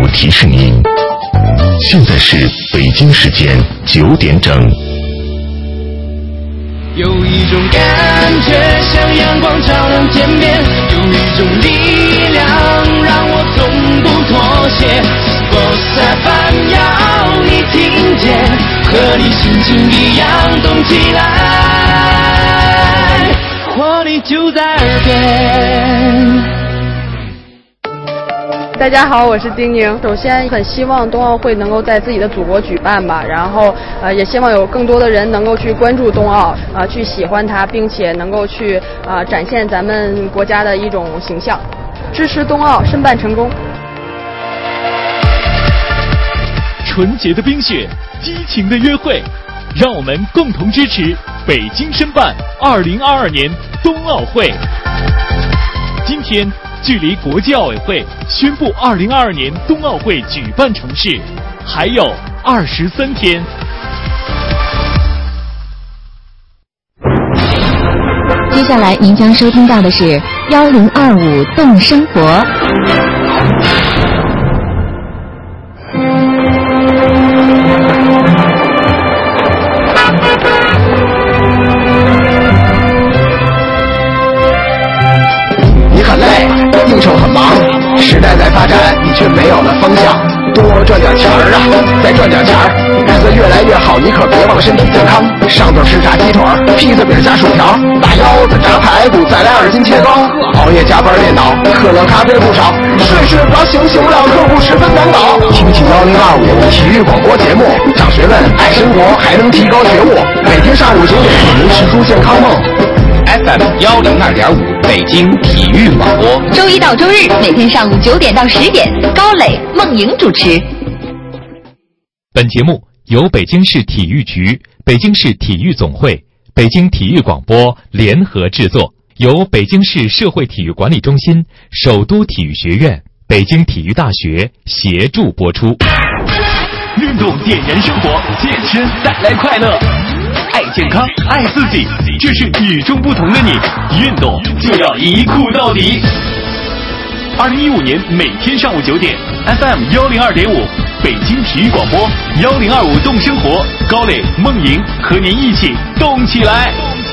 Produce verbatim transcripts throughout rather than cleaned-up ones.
提示您，现在是北京时间九点整。 有一种感觉像阳光照亮天边，有一种力量让我从不妥协。Boss F M 要你听见，和你心情一样动起来，活力就在耳边。 大家好，我是丁宁。首先很希望冬奥会能够在自己的祖国举办吧，然后呃也希望有更多的人能够去关注冬奥，呃去喜欢它，并且能够去呃展现咱们国家的一种形象，支持冬奥申办成功。 纯洁的冰雪，激情的约会，让我们共同支持北京申办二零二二年冬奥会。今天距离国际奥委会宣布二零二二年冬奥会举办城市还有二十三天。 接下来您将收听到的是幺零二五动生活。 应酬很忙，时代在发展，你却没有了方向。多赚点钱儿啊，再赚点钱儿，日子越来越好，你可别忘身体健康。上顿吃炸鸡腿，披萨饼加薯条，大腰子炸排骨，再来二斤切糕。熬夜加班电脑，可乐咖啡不少，睡睡不着醒醒不了，客户十分难搞。听听幺零二五体育广播节目，长学问，爱生活，还能提高觉悟。每天上午九点，您吃出健康梦。F M 幺零二点五，北京体育广播， 周一到周日每天上午九点到十点，高磊、孟莹主持。 本节目由北京市体育局、北京市体育总会、北京体育广播联合制作，由北京市社会体育管理中心、首都体育学院、北京体育大学协助播出。运动点燃生活，健身带来快乐。爱健康，爱自己，这是与众不同的你。运动就要一酷到底。二零一五年每天上午九点 ，F M 幺零二点五，北京体育广播幺零二五动生活，高磊、孟莹和您一起动起来。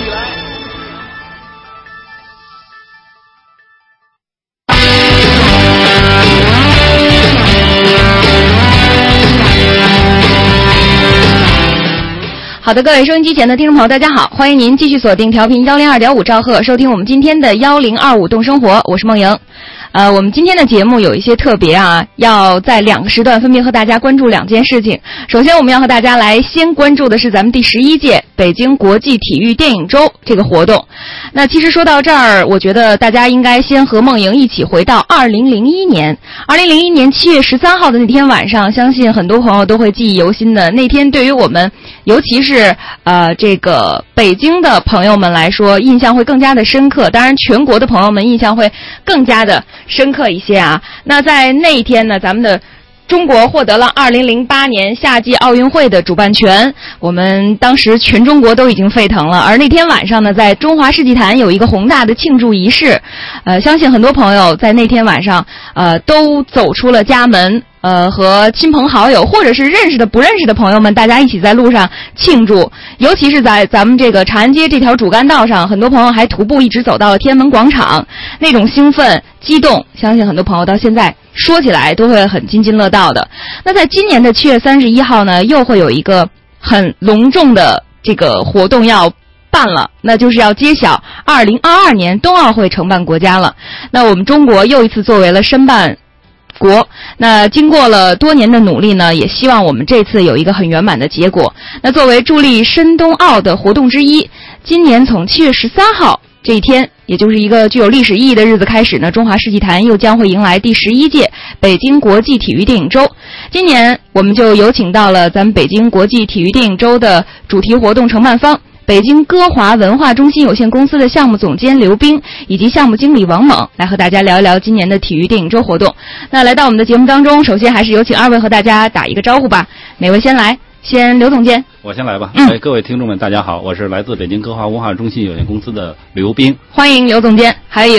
好的，各位收音机前的听众朋友，大家好，欢迎您继续锁定调频幺零二点五兆赫，收听我们今天的幺零二五动生活，我是孟莹。呃，我们今天的节目有一些特别啊，要在两个时段分别和大家关注两件事情。首先，我们要和大家来先关注的是咱们第十一届北京国际体育电影周这个活动。那其实说到这儿，我觉得大家应该先和孟莹一起回到二零零一年。二零零一年七月十三号的那天晚上，相信很多朋友都会记忆犹新的。那天对于我们，尤其是呃这个北京的朋友们来说，印象会更加的深刻。当然，全国的朋友们印象会更加的深刻一些啊。那在那一天呢，咱们的中国获得了二零零八年夏季奥运会的主办权，我们当时全中国都已经沸腾了。而那天晚上呢，在中华世纪坛有一个宏大的庆祝仪式，呃，相信很多朋友在那天晚上呃都走出了家门，呃，和亲朋好友或者是认识的不认识的朋友们，大家一起在路上庆祝。尤其是在咱们这个长安街这条主干道上，很多朋友还徒步一直走到了天安门广场，那种兴奋激动，相信很多朋友到现在说起来都会很津津乐道的。那在今年的七月三十一号呢，又会有一个很隆重的这个活动要办了，那就是要揭晓二零二二年冬奥会承办国家了。那我们中国又一次作为了申办国，那经过了多年的努力呢，也希望我们这次有一个很圆满的结果。那作为助力申冬奥的活动之一，今年从七月十三号这一天，也就是一个具有历史意义的日子开始呢，中华世纪坛又将会迎来第十一届北京国际体育电影周。今年我们就有请到了咱们北京国际体育电影周的主题活动承办方北京歌华文化中心有限公司的项目总监刘冰以及项目经理王猛来和大家聊一聊今年的体育电影周活动。那来到我们的节目当中，首先还是有请二位和大家打一个招呼吧。哪位先来？先刘总监。 我先来吧。 嗯， 哎，各位听众们大家好，我是来自北京歌华文化中心有限公司的刘冰。 欢迎刘总监。还有一位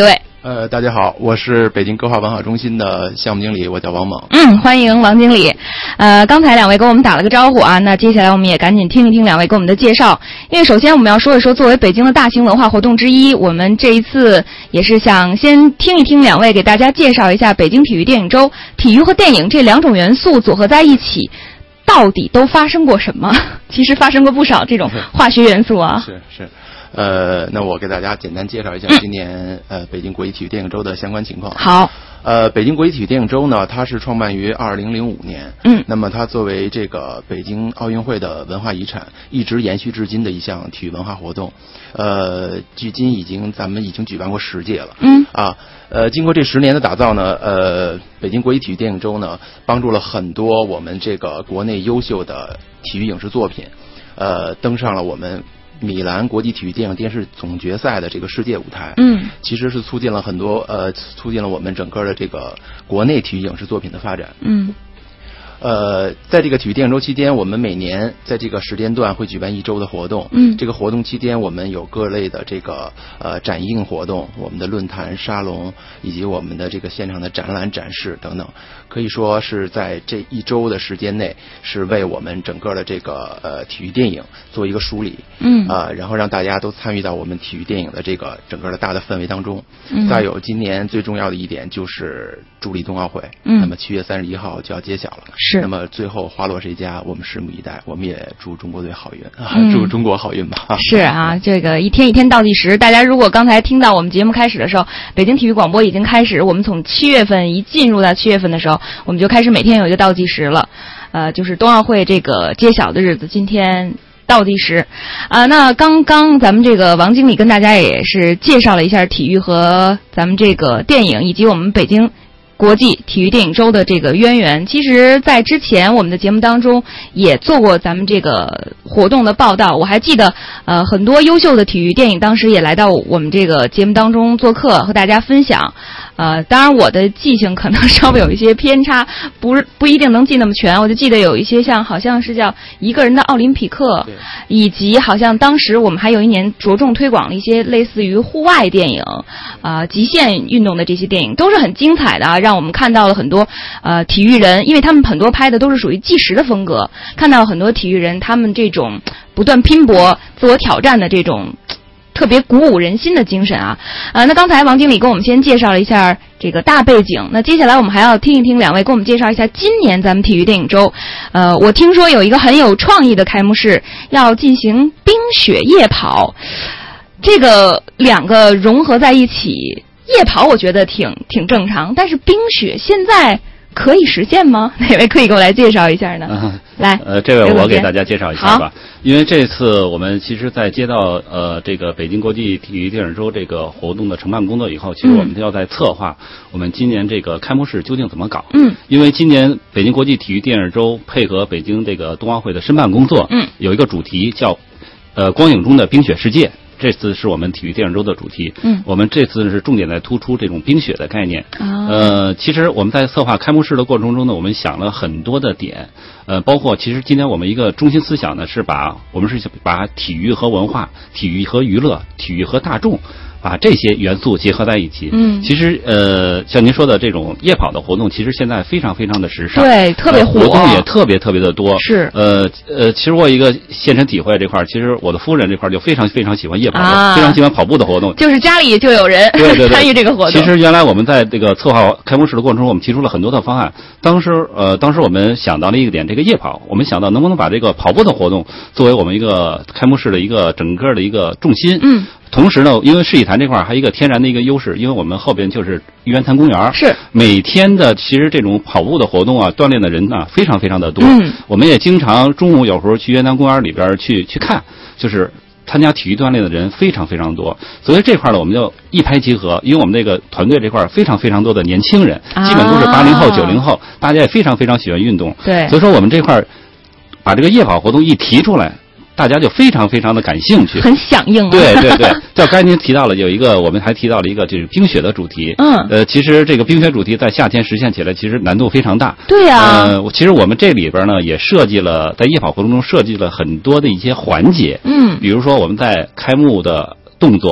呃，大家好，我是北京歌画文化中心的项目经理，我叫王猛。 嗯，欢迎王经理。呃，刚才两位跟我们打了个招呼啊，那接下来我们也赶紧听一听两位给我们的介绍。因为首先我们要说一说，作为北京的大型文化活动之一，我们这一次也是想先听一听两位给大家介绍一下北京体育电影周，体育和电影这两种元素组合在一起，到底都发生过什么？其实发生过不少这种化学元素啊。 是是。呃，那我给大家简单介绍一下今年、嗯、呃北京国际体育电影周的相关情况。 好， 呃，北京国际体育电影周呢，它是创办于二零零五年， 嗯， 那么它作为这个北京奥运会的文化遗产，一直延续至今的一项体育文化活动。呃，距今已经咱们已经举办过十届了， 嗯啊，呃，经过这十年的打造呢，呃，北京国际体育电影周呢，帮助了很多我们这个国内优秀的体育影视作品，呃，登上了我们米兰国际体育电影电视总决赛的这个世界舞台， 嗯， 其实是促进了很多呃，促进了我们整个的这个国内体育影视作品的发展， 嗯。 呃，在这个体育电影周期间，我们每年在这个时间段会举办一周的活动。 嗯， 这个活动期间，我们有各类的这个呃展映活动，我们的论坛、沙龙，以及我们的这个现场的展览展示等等，可以说是在这一周的时间内，是为我们整个的这个呃体育电影做一个梳理。 嗯啊、呃，然后让大家都参与到我们体育电影的这个整个的大的氛围当中。 嗯。 再有，今年最重要的一点就是助力冬奥会。 嗯。 那么七月三十一号就要揭晓了。 是。 那么最后花落谁家，我们拭目以待。我们也祝中国队好运，啊嗯、 祝中国好运吧。 是啊，这个一天一天倒计时。大家如果刚才听到我们节目开始的时候，北京体育广播已经开始，我们从七月份一进入到七月份的时候，我们就开始每天有一个倒计时了。呃，就是冬奥会这个揭晓的日子，今天倒计时。啊、呃，那刚刚咱们这个王经理跟大家也是介绍了一下体育和咱们这个电影以及我们北京国际体育电影周的这个渊源。其实在之前我们的节目当中也做过咱们这个活动的报道，我还记得呃很多优秀的体育电影当时也来到我们这个节目当中做客和大家分享。呃当然我的记性可能稍微有一些偏差，不是不一定能记那么全，我就记得有一些像好像是叫一个人的奥林匹克，以及好像当时我们还有一年着重推广了一些类似于户外电影啊、呃、极限运动的这些电影，都是很精彩的啊，让我们看到了很多呃体育人，因为他们很多拍的都是属于纪实的风格，看到很多体育人他们这种不断拼搏自我挑战的这种特别鼓舞人心的精神啊。呃那刚才王经理跟我们先介绍了一下这个大背景，那接下来我们还要听一听两位跟我们介绍一下今年咱们体育电影周。呃我听说有一个很有创意的开幕式，要进行冰雪夜跑，这个两个融合在一起，夜跑我觉得挺挺正常，但是冰雪现在可以实现吗？哪位可以给我来介绍一下呢？ 嗯、 来， 呃，这位我给大家介绍一下吧。因为这次我们其实在接到呃这个北京国际体育电影周这个活动的承办工作以后，其实我们要在策划我们今年这个开幕式究竟怎么搞。 嗯。 因为今年北京国际体育电影周配合北京这个冬奥会的申办工作， 嗯， 有一个主题叫呃光影中的冰雪世界。这次是我们体育电影周的主题， 嗯， 我们这次是重点在突出这种冰雪的概念。 哦、 呃，其实我们在策划开幕式的过程中呢，我们想了很多的点，呃，包括其实今天我们一个中心思想呢，是把我们是把体育和文化、体育和娱乐、体育和大众，把这些元素结合在一起。 嗯， 其实呃，像您说的这种夜跑的活动，其实现在非常非常的时尚， 对，特别火， 呃、活动也特别特别的多。 是， 呃呃，其实我有一个现身体会这块，其实我的夫人这块就非常非常喜欢夜跑的， 啊、 非常喜欢跑步的活动， 就是家里就有人对对对参与这个活动。 其实原来我们在这个策划开幕式的过程中，我们提出了很多的方案。当时呃，当时我们想到了一个点，这个夜跑，我们想到能不能把这个跑步的活动作为我们一个开幕式的一个整个的一个重心。 嗯。 同时呢，因为世纪坛这块还有一个天然的一个优势，因为我们后边就是玉渊潭公园， 是每天的其实这种跑步的活动啊，锻炼的人啊非常非常的多。 嗯， 我们也经常中午有时候去玉渊潭公园里边去去看，就是参加体育锻炼的人非常非常多。所以这块呢，我们就一拍即合，因为我们这个团队这块非常非常多的年轻人， 啊、 基本都是八零后、九零后，大家也非常非常喜欢运动。 对， 所以说我们这块把这个夜跑活动一提出来，大家就非常非常的感兴趣， 很响应、啊。 对对对，就刚才您提到了有一个，我们还提到了一个就是冰雪的主题。 嗯。 呃，其实这个冰雪主题在夏天实现起来，其实难度非常大。 对呀、啊。 呃，其实我们这里边呢也设计了，在夜跑活动中设计了很多的一些环节。 嗯。 比如说我们在开幕的动作，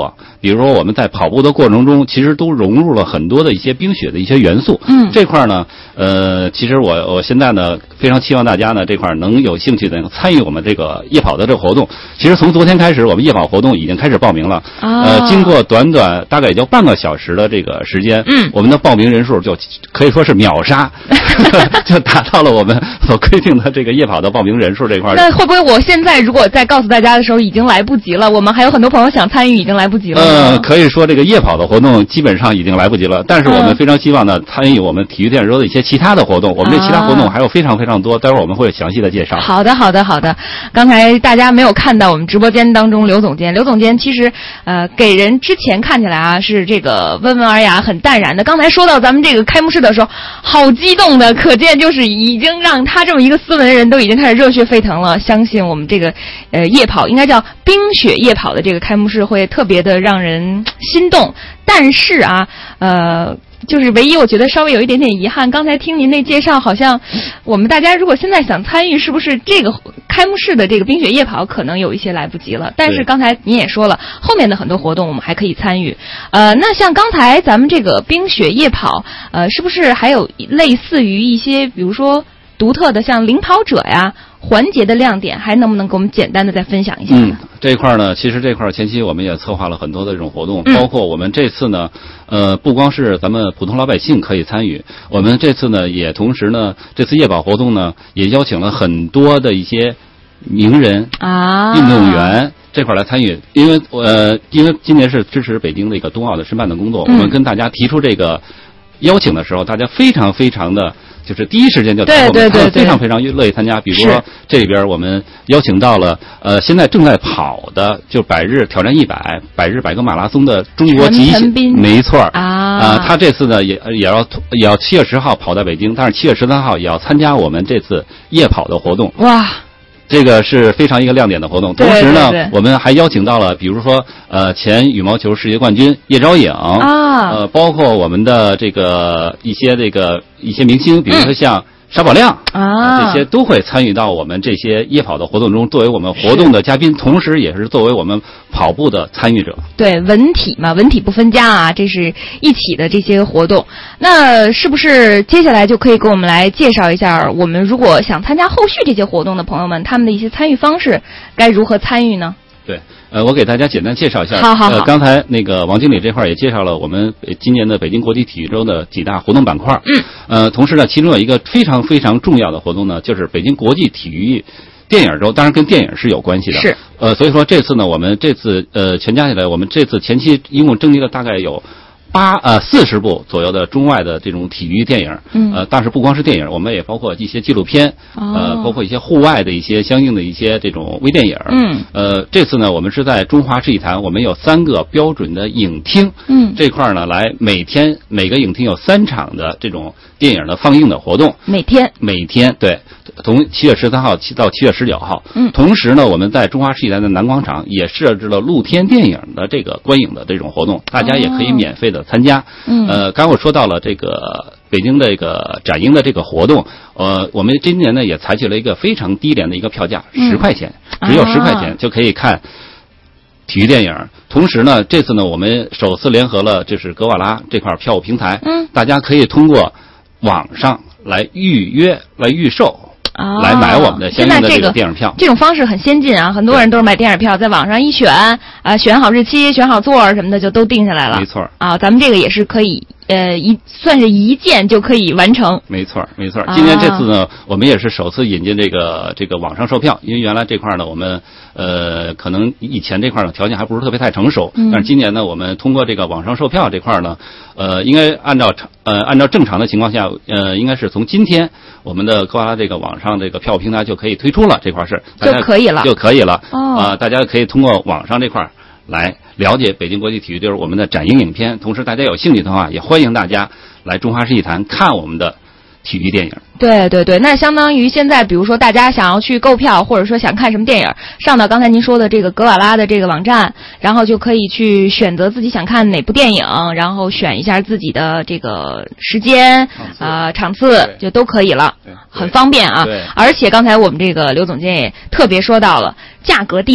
比如说我们在跑步的过程中，其实都融入了很多的一些冰雪的一些元素。 嗯， 这块呢，呃，其实我我现在呢非常期望大家呢这块能有兴趣的参与我们这个夜跑的这个活动。其实从昨天开始，我们夜跑活动已经开始报名了。 啊、 呃，经过短短大概也就半个小时的这个时间， 嗯， 我们的报名人数就可以说是秒杀，就达到了我们所规定的这个夜跑的报名人数这块。 那会不会我现在如果再告诉大家的时候已经来不及了？我们还有很多朋友想参与，已经来不及了。 呃，可以说这个夜跑的活动基本上已经来不及了，但是我们非常希望呢参与我们体育电影周的一些其他的活动。我们这其他活动还有非常非常多，待会儿我们会详细的介绍。 好的，好的，好的。刚才大家没有看到我们直播间当中刘总监，刘总监其实呃给人之前看起来啊是这个温文尔雅、很淡然的。刚才说到咱们这个开幕式的时候，好激动的，可见就是已经让他这么一个斯文人都已经开始热血沸腾了。相信我们这个呃夜跑应该叫冰雪夜跑的这个开幕式会特别的让人心动。但是啊，呃。就是唯一我觉得稍微有一点点遗憾，刚才听您那介绍，好像我们大家如果现在想参与，是不是这个开幕式的这个冰雪夜跑可能有一些来不及了？但是刚才您也说了，后面的很多活动我们还可以参与。呃，那像刚才咱们这个冰雪夜跑，呃，是不是还有类似于一些，比如说独特的像领跑者呀？环节的亮点，还能不能给我们简单的再分享一下呢？ 嗯，这一块呢，其实这块前期我们也策划了很多的这种活动， 嗯、 包括我们这次呢，呃，不光是咱们普通老百姓可以参与，我们这次呢，也同时呢，这次夜跑活动呢，也邀请了很多的一些名人啊、 运动员这块来参与，因为呃，因为今年是支持北京的一个冬奥的申办的工作， 嗯、 我们跟大家提出这个邀请的时候，大家非常非常的。就是第一时间就答应我们，他们非常非常乐意参加。比如说这里边我们邀请到了呃现在正在跑的就百日挑战一百百日百个马拉松的中国极限，没错啊啊、呃，他这次呢也也要也要七月十号跑到北京，但是七月十三号也要参加我们这次夜跑的活动。 哇！ 这个是非常一个亮点的活动，同时呢， 对对对我们还邀请到了，比如说，呃，前羽毛球世界冠军叶钊颖啊， 呃，包括我们的这个一些这个一些明星，比如说像沙宝亮啊， 这些都会参与到我们这些夜跑的活动中，作为我们活动的嘉宾，同时也是作为我们跑步的参与者。 对，文体嘛，文体不分家啊，这是一起的这些活动。那是不是接下来就可以给我们来介绍一下，我们如果想参加后续这些活动的朋友们，他们的一些参与方式该如何参与呢？ 对，呃，我给大家简单介绍一下。 好好好。 呃，刚才那个王经理这块也介绍了我们今年的北京国际体育周的几大活动板块。 嗯。 呃，同时呢，其中有一个非常非常重要的活动呢，就是北京国际体育电影周，当然跟电影是有关系的。 是。 呃，所以说这次呢，我们这次呃全加起来，我们这次前期一共征集了大概有。八呃四十部左右的中外的这种体育电影， 嗯， 呃，但是不光是电影，我们也包括一些纪录片， 哦、 呃，包括一些户外的一些相应的一些这种微电影， 嗯， 呃，这次呢，我们是在中华世纪坛，我们有三个标准的影厅， 嗯， 这块呢，来每天每个影厅有三场的这种电影的放映的活动， 每天每天对，从七月十三号到七月十九号， 嗯， 同时呢，我们在中华世纪坛的南广场也设置了露天电影的这个观影的这种活动，大家也可以免费的参加。 嗯， 呃，刚我说到了这个北京的这个展映的这个活动，呃，我们今年呢也采取了一个非常低廉的一个票价，十、嗯、块钱，只有十块钱就可以看体育电影。同时呢，这次呢我们首次联合了就是格瓦拉这块票务平台， 嗯， 大家可以通过网上来预约来预售。 哦、 来买我们的相应的这个电影票， 这种方式很先进啊！很多人都是买电影票，在网上一选啊、呃，选好日期、选好座什么的，就都定下来了。 没错啊，咱们这个也是可以，呃，一算是一键就可以完成。 没错，没错。今年这次呢，啊、我们也是首次引进这个这个网上售票，因为原来这块呢，我们呃可能以前这块呢条件还不是特别太成熟， 嗯、 但是今年呢，我们通过这个网上售票这块呢，呃，应该按照呃按照正常的情况下，呃，应该是从今天我们的格瓦拉这个网上这个票务平台就可以推出了，这块是就可以了， 就可以了。 哦， 啊、呃，大家可以通过网上这块来了解北京国际体育就是我们的展映影片，同时大家有兴趣的话，也欢迎大家来中华世纪坛看我们的体育电影。 对对对，那相当于现在比如说大家想要去购票，或者说想看什么电影，上到刚才您说的这个格瓦拉的这个网站，然后就可以去选择自己想看哪部电影，然后选一下自己的这个时间呃场次，就都可以了，很方便啊。而且刚才我们这个刘总监也特别说到了价格低廉，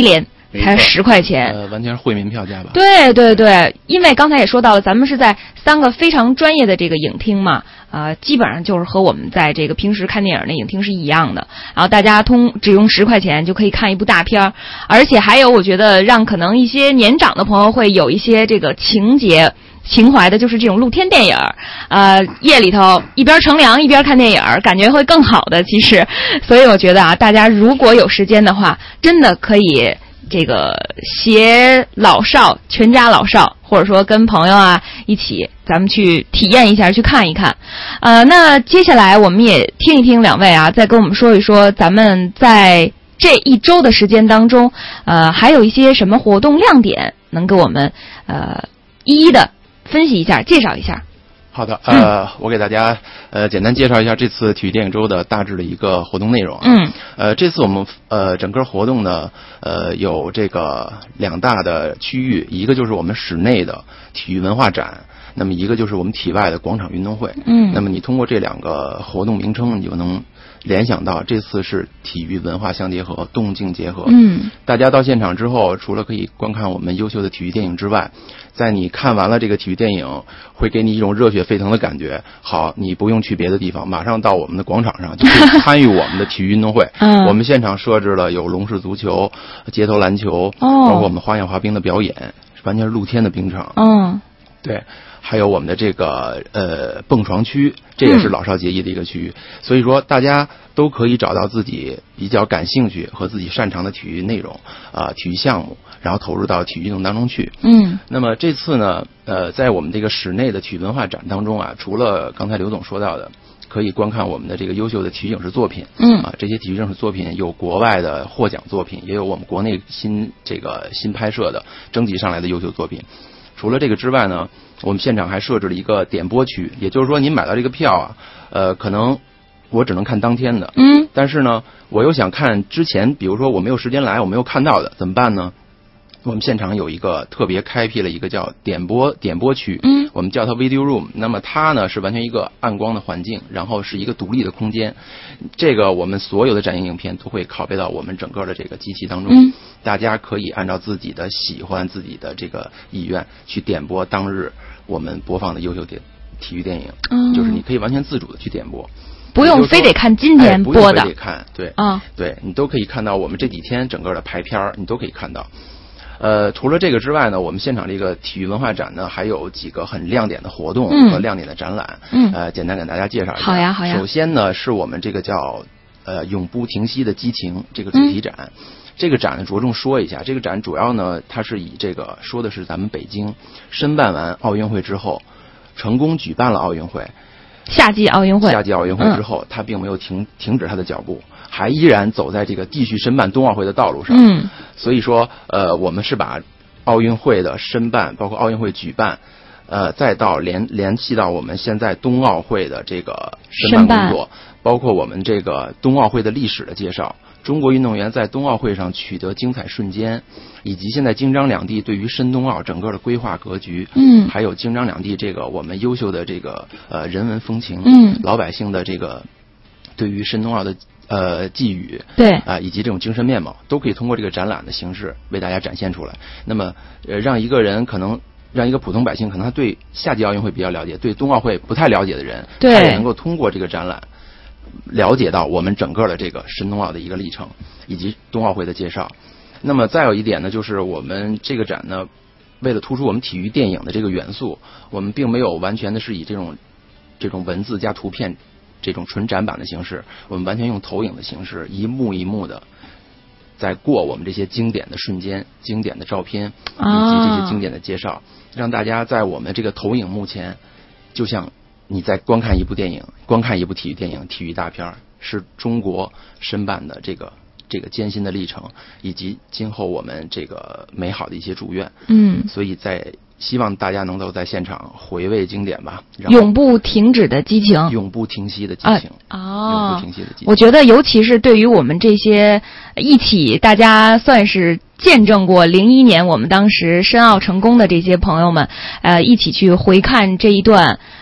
才十块钱， 呃，完全是会民票价吧？ 对对对，因为刚才也说到了，咱们是在三个非常专业的这个影厅嘛，呃，基本上就是和我们在这个平时看电影的影厅是一样的。然后大家通只用十块钱就可以看一部大片儿，而且还有我觉得让可能一些年长的朋友会有一些这个情节。情怀的就是这种露天电影，呃，夜里头一边乘凉一边看电影，感觉会更好的。其实，所以我觉得啊，大家如果有时间的话，真的可以这个携老少，全家老少，或者说跟朋友啊一起，咱们去体验一下，去看一看。呃，那接下来我们也听一听两位啊，再跟我们说一说咱们在这一周的时间当中，呃，还有一些什么活动亮点，能给我们呃一一的分析一下，介绍一下。 好的，呃，嗯、我给大家呃简单介绍一下这次体育电影周的大致的一个活动内容。 嗯， 呃，这次我们呃整个活动呢，呃有这个两大的区域，一个就是我们室内的体育文化展，那么一个就是我们体外的广场运动会。 嗯， 那么你通过这两个活动名称，你就能联想到这次是体育文化相结合，动静结合。 嗯， 大家到现场之后，除了可以观看我们优秀的体育电影之外，在你看完了这个体育电影，会给你一种热血沸腾的感觉。好，你不用去别的地方，马上到我们的广场上就可以参与我们的体育运动会。 嗯， 我们现场设置了有龙式足球、街头篮球， 哦， 包括我们花样滑冰的表演，完全是露天的冰场。 嗯， 对。还有我们的这个呃蹦床区，这也是老少皆宜的一个区域，嗯、所以说大家都可以找到自己比较感兴趣和自己擅长的体育内容啊、呃、体育项目，然后投入到体育运动当中去。 嗯， 那么这次呢，呃，在我们这个室内的体育文化展当中啊，除了刚才刘总说到的，可以观看我们的这个优秀的体育影视作品。 嗯， 啊，这些体育影视作品有国外的获奖作品，也有我们国内新这个新拍摄的征集上来的优秀作品。除了这个之外呢，我们现场还设置了一个点播区，也就是说您买到这个票啊，呃，可能我只能看当天的， 嗯， 但是呢，我又想看之前，比如说我没有时间来，我没有看到的，怎么办呢？我们现场有一个特别开辟了一个叫点播点播区， 嗯， 我们叫它 video room。那么它呢是完全一个暗光的环境，然后是一个独立的空间。这个我们所有的展映影片都会拷贝到我们整个的这个机器当中， 嗯， 大家可以按照自己的喜欢、自己的这个意愿去点播当日我们播放的优秀电体育电影， 嗯， 就是你可以完全自主的去点播。 不用非得看今天播的， 哎、不用非得看，对， 啊、哦， 对你都可以看到我们这几天整个的排片，你都可以看到。呃，除了这个之外呢，我们现场这个体育文化展呢，还有几个很亮点的活动和亮点的展览。 嗯， 呃，简单给大家介绍一下。 好呀，好呀。 首先呢，是我们这个叫呃永不停息的激情这个主题展。嗯、这个展呢，着重说一下，这个展主要呢，它是以这个说的是咱们北京申办完奥运会之后，成功举办了奥运会。 夏季奥运会， 夏季奥运会之后，他、嗯、并没有停停止他的脚步，还依然走在这个继续申办冬奥会的道路上。 嗯， 所以说，呃，我们是把奥运会的申办，包括奥运会举办，呃，再到联联系到我们现在冬奥会的这个申办工作，包括我们这个冬奥会的历史的介绍。中国运动员在冬奥会上取得精彩瞬间，以及现在京张两地对于申冬奥整个的规划格局， 嗯， 还有京张两地这个我们优秀的这个呃人文风情， 嗯， 老百姓的这个对于申冬奥的呃寄语， 对啊、呃，以及这种精神面貌，都可以通过这个展览的形式为大家展现出来。那么呃，让一个人可能让一个普通百姓可能他对夏季奥运会比较了解，对冬奥会不太了解的人， 对， 他也能够通过这个展览了解到我们整个的这个申冬奥的一个历程，以及冬奥会的介绍。那么再有一点呢，就是我们这个展呢，为了突出我们体育电影的这个元素，我们并没有完全的是以这种这种文字加图片这种纯展板的形式，我们完全用投影的形式，一幕一幕的在过我们这些经典的瞬间、经典的照片以及这些经典的介绍，让大家在我们这个投影幕前，就像你在观看一部电影，观看一部体育电影、体育大片，是中国申办的这个这个艰辛的历程，以及今后我们这个美好的一些祝愿。 嗯， 所以在希望大家能够在现场回味经典吧， 永不停止的激情， 永不停息的激情啊！哦， 永不停息的激情。 我觉得，尤其是对于我们这些一起大家算是见证过零一年我们当时申奥成功的这些朋友们，呃，一起去回看这一段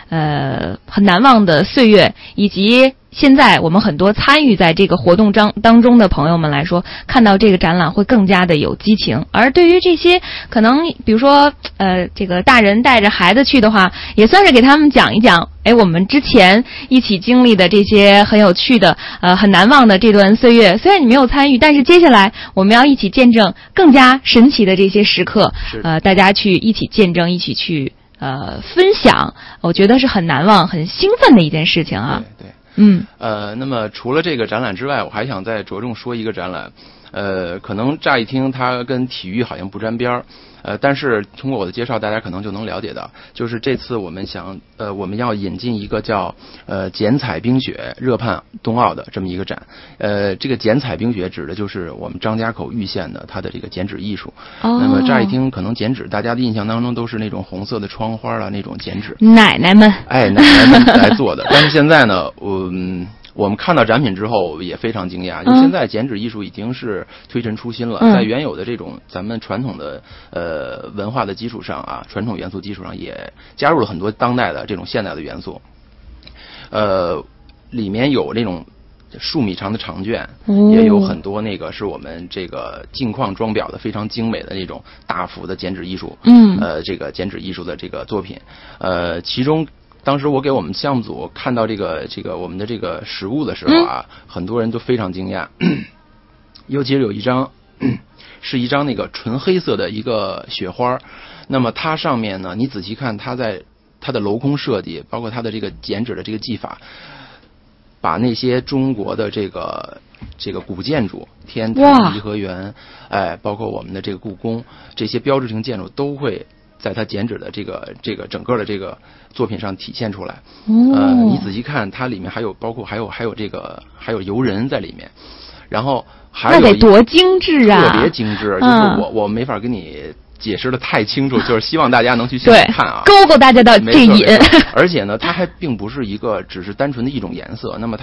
呃很难忘的岁月，以及现在我们很多参与在这个活动当当中的朋友们来说，看到这个展览会更加的有激情。而对于这些可能比如说呃这个大人带着孩子去的话，也算是给他们讲一讲，哎，我们之前一起经历的这些很有趣的呃很难忘的这段岁月，虽然你没有参与，但是接下来我们要一起见证更加神奇的这些时刻，呃大家去一起见证，一起去呃分享，我觉得是很难忘很兴奋的一件事情啊。 对对， 嗯， 呃，那么除了这个展览之外，我还想再着重说一个展览，呃，可能乍一听它跟体育好像不沾边儿，呃，但是通过我的介绍，大家可能就能了解到，就是这次我们想，呃，我们要引进一个叫呃剪彩冰雪热盼冬奥的这么一个展，呃，这个剪彩冰雪指的就是我们张家口玉县的它的这个剪纸艺术。哦。那么乍一听，可能剪纸大家的印象当中都是那种红色的窗花啊，那种剪纸。 奶奶们。 哎，奶奶们来做的。但是现在呢，我嗯。我们看到展品之后也非常惊讶，就现在剪纸艺术已经是推陈出新了，嗯、在原有的这种咱们传统的呃文化的基础上啊，传统元素基础上也加入了很多当代的这种现代的元素。呃，里面有那种数米长的长卷，哦、也有很多那个是我们这个镜框装裱的非常精美的那种大幅的剪纸艺术，嗯，呃，这个剪纸艺术的这个作品，呃，其中。当时我给我们项目组看到这个这个我们的这个实物的时候啊，嗯、很多人都非常惊讶，尤其是有一张是一张那个纯黑色的一个雪花，那么它上面呢，你仔细看它在它的镂空设计，包括它的这个剪纸的这个技法，把那些中国的这个这个古建筑，天坛、颐和园，哎，包括我们的这个故宫，这些标志性建筑都会。在它剪纸的这个这个整个的这个作品上体现出来，哦、呃，你仔细看，它里面还有包括还有还有这个还有游人在里面，然后还有那得多精致啊， 特别精致，就是我、嗯、我没法跟你解释的太清楚，就是希望大家能去现场看啊， 勾勾大家的这瘾。 而且呢，它还并不是一个只是单纯的一种颜色，那么它。